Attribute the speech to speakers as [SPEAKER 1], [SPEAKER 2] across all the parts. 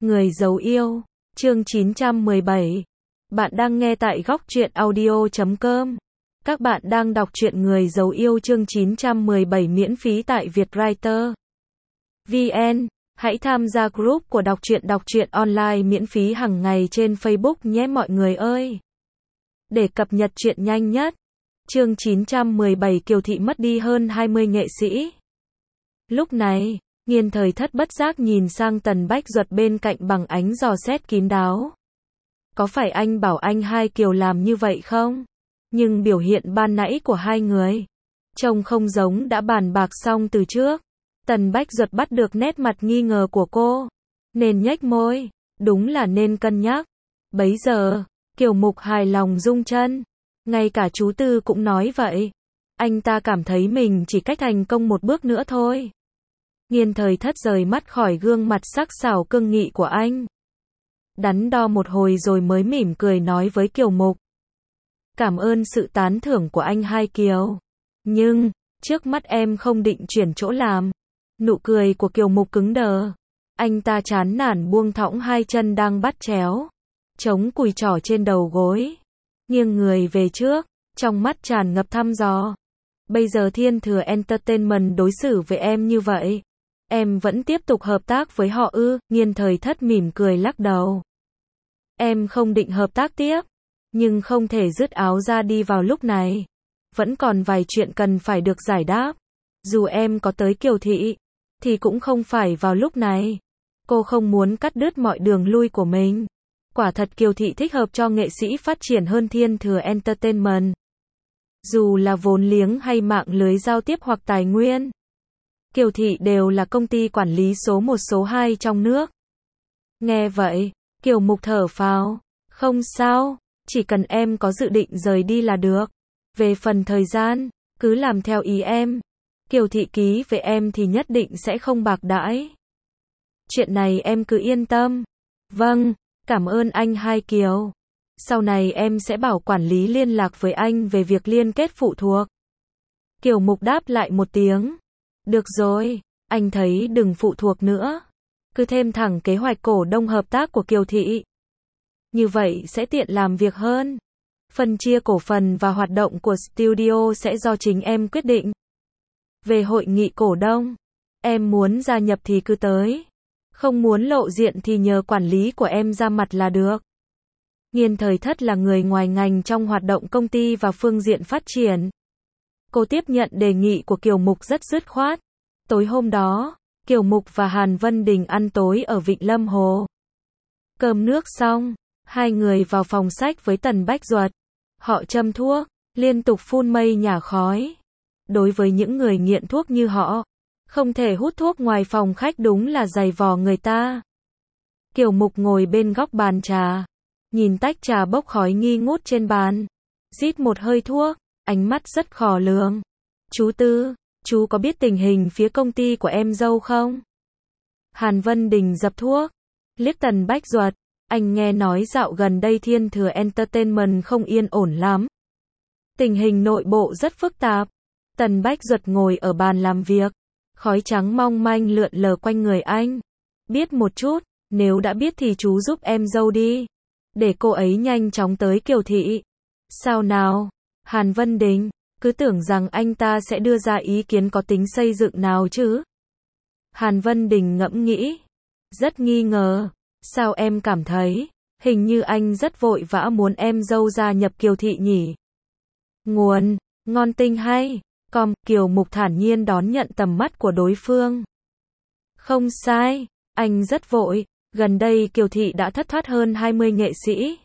[SPEAKER 1] Người giấu yêu, chương 917. Bạn đang nghe tại góc truyện audio.com. Các bạn đang đọc truyện Người giấu yêu chương 917 miễn phí tại Vietwriter VN. Hãy tham gia group của đọc truyện online miễn phí hàng ngày trên Facebook nhé mọi người ơi. Để cập nhật truyện nhanh nhất. Chương 917 Kiều Thị mất đi hơn 20 nghệ sĩ. Lúc này, Nghiên Thời Thất bất giác nhìn sang Tần Bách Duật bên cạnh bằng ánh dò xét kín đáo. Có phải anh bảo anh hai Kiều làm như vậy không? Nhưng biểu hiện ban nãy của hai người trông không giống đã bàn bạc xong từ trước. Tần Bách Duật bắt được nét mặt nghi ngờ của cô, nên nhếch môi, đúng là nên cân nhắc. Bấy giờ, Kiều Mục hài lòng rung chân, ngay cả chú Tư cũng nói vậy. Anh ta cảm thấy mình chỉ cách thành công một bước nữa thôi. Nghiên Thời Thất rời mắt khỏi gương mặt sắc sảo cương nghị của anh. Đắn đo một hồi rồi mới mỉm cười nói với Kiều Mục. Cảm ơn sự tán thưởng của anh hai Kiều. Nhưng, trước mắt em không định chuyển chỗ làm. Nụ cười của Kiều Mục cứng đờ. Anh ta chán nản buông thõng hai chân đang bắt chéo, chống cùi trỏ trên đầu gối, nghiêng người về trước, trong mắt tràn ngập thăm dò. Bây giờ Thiên Thừa Entertainment đối xử với em như vậy, em vẫn tiếp tục hợp tác với họ ư? Nghiên Thời Thất mỉm cười lắc đầu. Em không định hợp tác tiếp, nhưng không thể dứt áo ra đi vào lúc này. Vẫn còn vài chuyện cần phải được giải đáp. Dù em có tới Kiều Thị, thì cũng không phải vào lúc này. Cô không muốn cắt đứt mọi đường lui của mình. Quả thật Kiều Thị thích hợp cho nghệ sĩ phát triển hơn Thiên Thừa Entertainment. Dù là vốn liếng hay mạng lưới giao tiếp hoặc tài nguyên, Kiều Thị đều là công ty quản lý số 1 số 2 trong nước. Nghe vậy, Kiều Mục thở phào. Không sao, chỉ cần em có dự định rời đi là được. Về phần thời gian, cứ làm theo ý em. Kiều Thị ký với em thì nhất định sẽ không bạc đãi. Chuyện này em cứ yên tâm. Vâng, cảm ơn anh hai Kiều. Sau này em sẽ bảo quản lý liên lạc với anh về việc liên kết phụ thuộc. Kiều Mục đáp lại một tiếng. Được rồi, anh thấy đừng phụ thuộc nữa. Cứ thêm thẳng kế hoạch cổ đông hợp tác của Kiều Thị. Như vậy sẽ tiện làm việc hơn. Phân chia cổ phần và hoạt động của studio sẽ do chính em quyết định. Về hội nghị cổ đông, em muốn gia nhập thì cứ tới. Không muốn lộ diện thì nhờ quản lý của em ra mặt là được. Nghiên Thời Thất là người ngoài ngành trong hoạt động công ty và phương diện phát triển. Cô tiếp nhận đề nghị của Kiều Mục rất dứt khoát. Tối hôm đó, Kiều Mục và Hàn Vân Đình ăn tối ở Vịnh Lâm Hồ. Cơm nước xong, hai người vào phòng sách với Tần Bách Duật. Họ châm thuốc, liên tục phun mây nhả khói. Đối với những người nghiện thuốc như họ, không thể hút thuốc ngoài phòng khách đúng là giày vò người ta. Kiều Mục ngồi bên góc bàn trà, nhìn tách trà bốc khói nghi ngút trên bàn, rít một hơi thuốc, ánh mắt rất khò lường. Chú Tư, chú có biết tình hình phía công ty của em dâu không? Hàn Vân Đình dập thuốc, liếc Tần Bách Duật. Anh nghe nói dạo gần đây Thiên Thừa Entertainment không yên ổn lắm. Tình hình nội bộ rất phức tạp. Tần Bách Duật ngồi ở bàn làm việc, khói trắng mong manh lượn lờ quanh người anh. Biết một chút, nếu đã biết thì chú giúp em dâu đi, để cô ấy nhanh chóng tới Kiều Thị. Sao nào? Hàn Vân Đình, cứ tưởng rằng anh ta sẽ đưa ra ý kiến có tính xây dựng nào chứ? Hàn Vân Đình ngẫm nghĩ, rất nghi ngờ. Sao em cảm thấy, hình như anh rất vội vã muốn em dâu gia nhập Kiều Thị nhỉ? Nguồn, ngon tinh hay. Kiều Mục thản nhiên đón nhận tầm mắt của đối phương. Không sai, anh rất vội. Gần đây Kiều Thị đã thất thoát hơn 20 nghệ sĩ.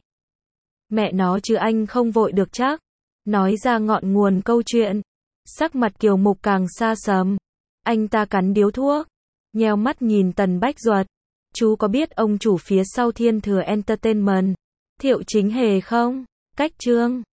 [SPEAKER 1] Mẹ nó chứ anh không vội được chắc. Nói ra ngọn nguồn câu chuyện, sắc mặt Kiều Mục càng xa sầm. Anh ta cắn điếu thuốc, nheo mắt nhìn Tần Bách Duật. Chú có biết ông chủ phía sau Thiên Thừa Entertainment, Thiệu Chính Hề không? Cách Trương,